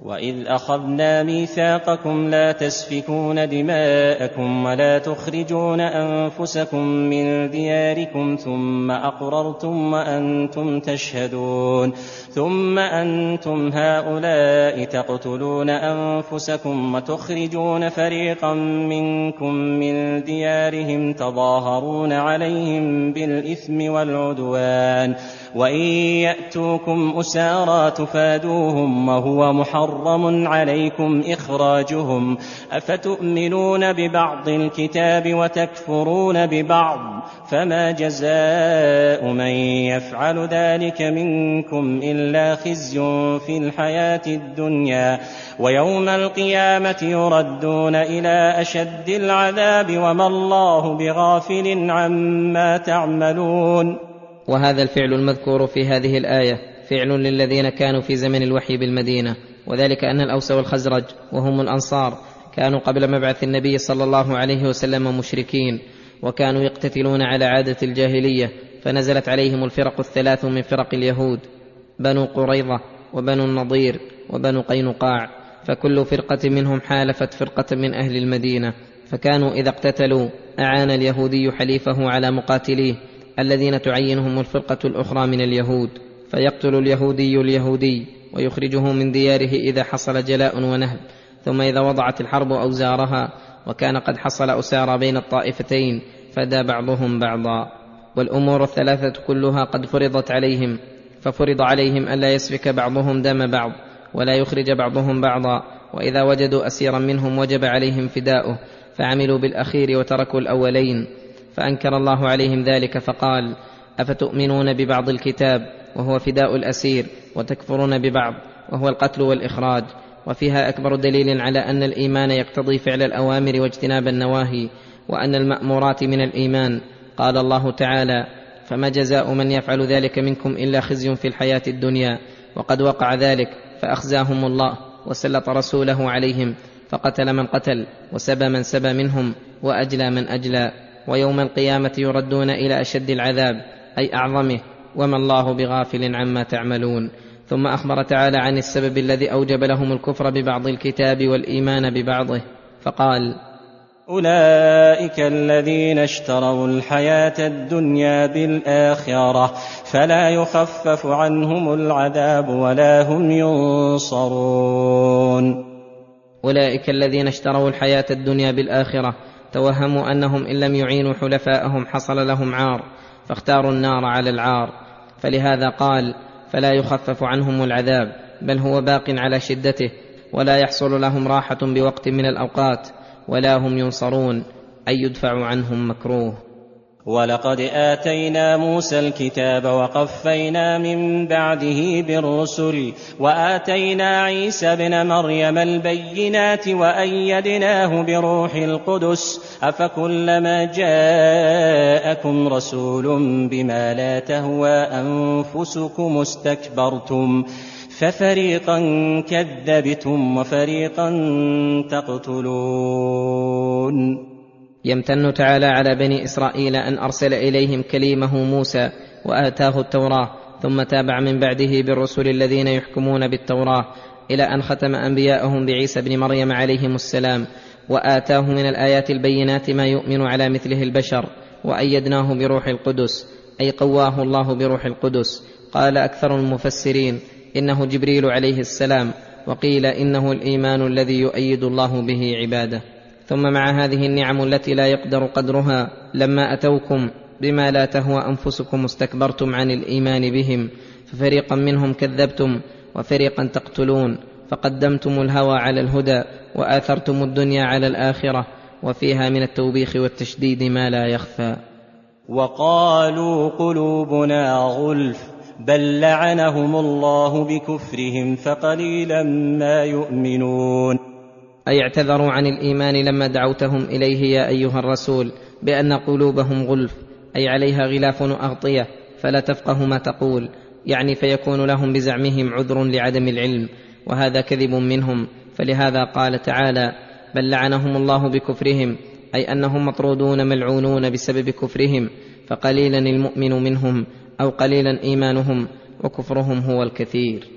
وإذ أخذنا ميثاقكم لا تسفكون دماءكم ولا تخرجون أنفسكم من دياركم ثم أقررتم وأنتم تشهدون ثم أنتم هؤلاء تقتلون أنفسكم وتخرجون فريقا منكم من ديارهم تظاهرون عليهم بالإثم والعدوان وإن يأتوكم أسارى تفادوهم وهو محرم عليكم إخراجهم أفتؤمنون ببعض الكتاب وتكفرون ببعض فما جزاء من يفعل ذلك منكم إلا خزي في الحياة الدنيا ويوم القيامة يردون إلى أشد العذاب وما الله بغافل عما تعملون. وهذا الفعل المذكور في هذه الآية فعل للذين كانوا في زمن الوحي بالمدينة، وذلك أن الأوس والخزرج وهم الأنصار كانوا قبل مبعث النبي صلى الله عليه وسلم مشركين، وكانوا يقتتلون على عادة الجاهلية، فنزلت عليهم الفرق الثلاث من فرق اليهود: بنو قريظة وبنو النضير وبنو قينقاع، فكل فرقة منهم حالفت فرقة من أهل المدينة، فكانوا إذا اقتتلوا أعان اليهودي حليفه على مقاتليه الذين تعينهم الفرقة الأخرى من اليهود، فيقتل اليهودي اليهودي ويخرجه من دياره إذا حصل جلاء ونهب، ثم إذا وضعت الحرب أوزارها وكان قد حصل أسارى بين الطائفتين فدى بعضهم بعضا. والأمور الثلاثة كلها قد فرضت عليهم، ففرض عليهم ألا يسفك بعضهم دم بعض ولا يخرج بعضهم بعضا، وإذا وجدوا أسيرا منهم وجب عليهم فداؤه، فعملوا بالأخير وتركوا الأولين، فأنكر الله عليهم ذلك فقال: أفتؤمنون ببعض الكتاب وهو فداء الأسير وتكفرون ببعض وهو القتل والإخراج. وفيها أكبر دليل على أن الإيمان يقتضي فعل الأوامر واجتناب النواهي، وأن المأمورات من الإيمان. قال الله تعالى: فما جزاء من يفعل ذلك منكم إلا خزي في الحياة الدنيا، وقد وقع ذلك فأخزاهم الله وسلط رسوله عليهم، فقتل من قتل وسبى من سبى منهم وأجلى من أجلى، ويوم القيامة يردون إلى أشد العذاب أي أعظمه، وما الله بغافل عما تعملون. ثم أخبر تعالى عن السبب الذي أوجب لهم الكفر ببعض الكتاب والإيمان ببعضه، فقال: أولئك الذين اشتروا الحياة الدنيا بالآخرة فلا يخفف عنهم العذاب ولا هم ينصرون. أولئك الذين اشتروا الحياة الدنيا بالآخرة توهموا أنهم إن لم يعينوا حلفاءهم حصل لهم عار، فاختاروا النار على العار، فلهذا قال: فلا يخفف عنهم العذاب، بل هو باق على شدته، ولا يحصل لهم راحة بوقت من الأوقات، ولا هم ينصرون أي يدفع عنهم مكروه. ولقد آتينا موسى الكتاب وقفينا من بعده بالرسل وآتينا عيسى ابن مريم البينات وأيدناه بروح القدس أفكلما جاءكم رسول بما لا تهوى أنفسكم استكبرتم ففريقا كذبتم وفريقا تقتلون. يمتن تعالى على بني إسرائيل أن أرسل إليهم كليمه موسى وآتاه التوراة، ثم تابع من بعده بالرسل الذين يحكمون بالتوراة، إلى أن ختم أنبياءهم بعيسى بن مريم عليهم السلام، وآتاه من الآيات البينات ما يؤمن على مثله البشر، وأيدناه بروح القدس أي قواه الله بروح القدس. قال أكثر المفسرين إنه جبريل عليه السلام، وقيل إنه الإيمان الذي يؤيد الله به عباده. ثم مع هذه النعم التي لا يقدر قدرها لما أتوكم بما لا تهوى أنفسكم استكبرتم عن الإيمان بهم، ففريقا منهم كذبتم وفريقا تقتلون، فقدمتم الهوى على الهدى وآثرتم الدنيا على الآخرة، وفيها من التوبيخ والتشديد ما لا يخفى. وقالوا قلوبنا غلف بل لعنهم الله بكفرهم فقليلا ما يؤمنون. أي اعتذروا عن الإيمان لما دعوتهم إليه يا أيها الرسول بأن قلوبهم غلف، أي عليها غلاف أغطية فلا تفقه ما تقول، يعني فيكون لهم بزعمهم عذر لعدم العلم، وهذا كذب منهم. فلهذا قال تعالى: بل لعنهم الله بكفرهم، أي أنهم مطرودون ملعونون بسبب كفرهم، فقليلا المؤمن منهم أو قليلا إيمانهم، وكفرهم هو الكثير.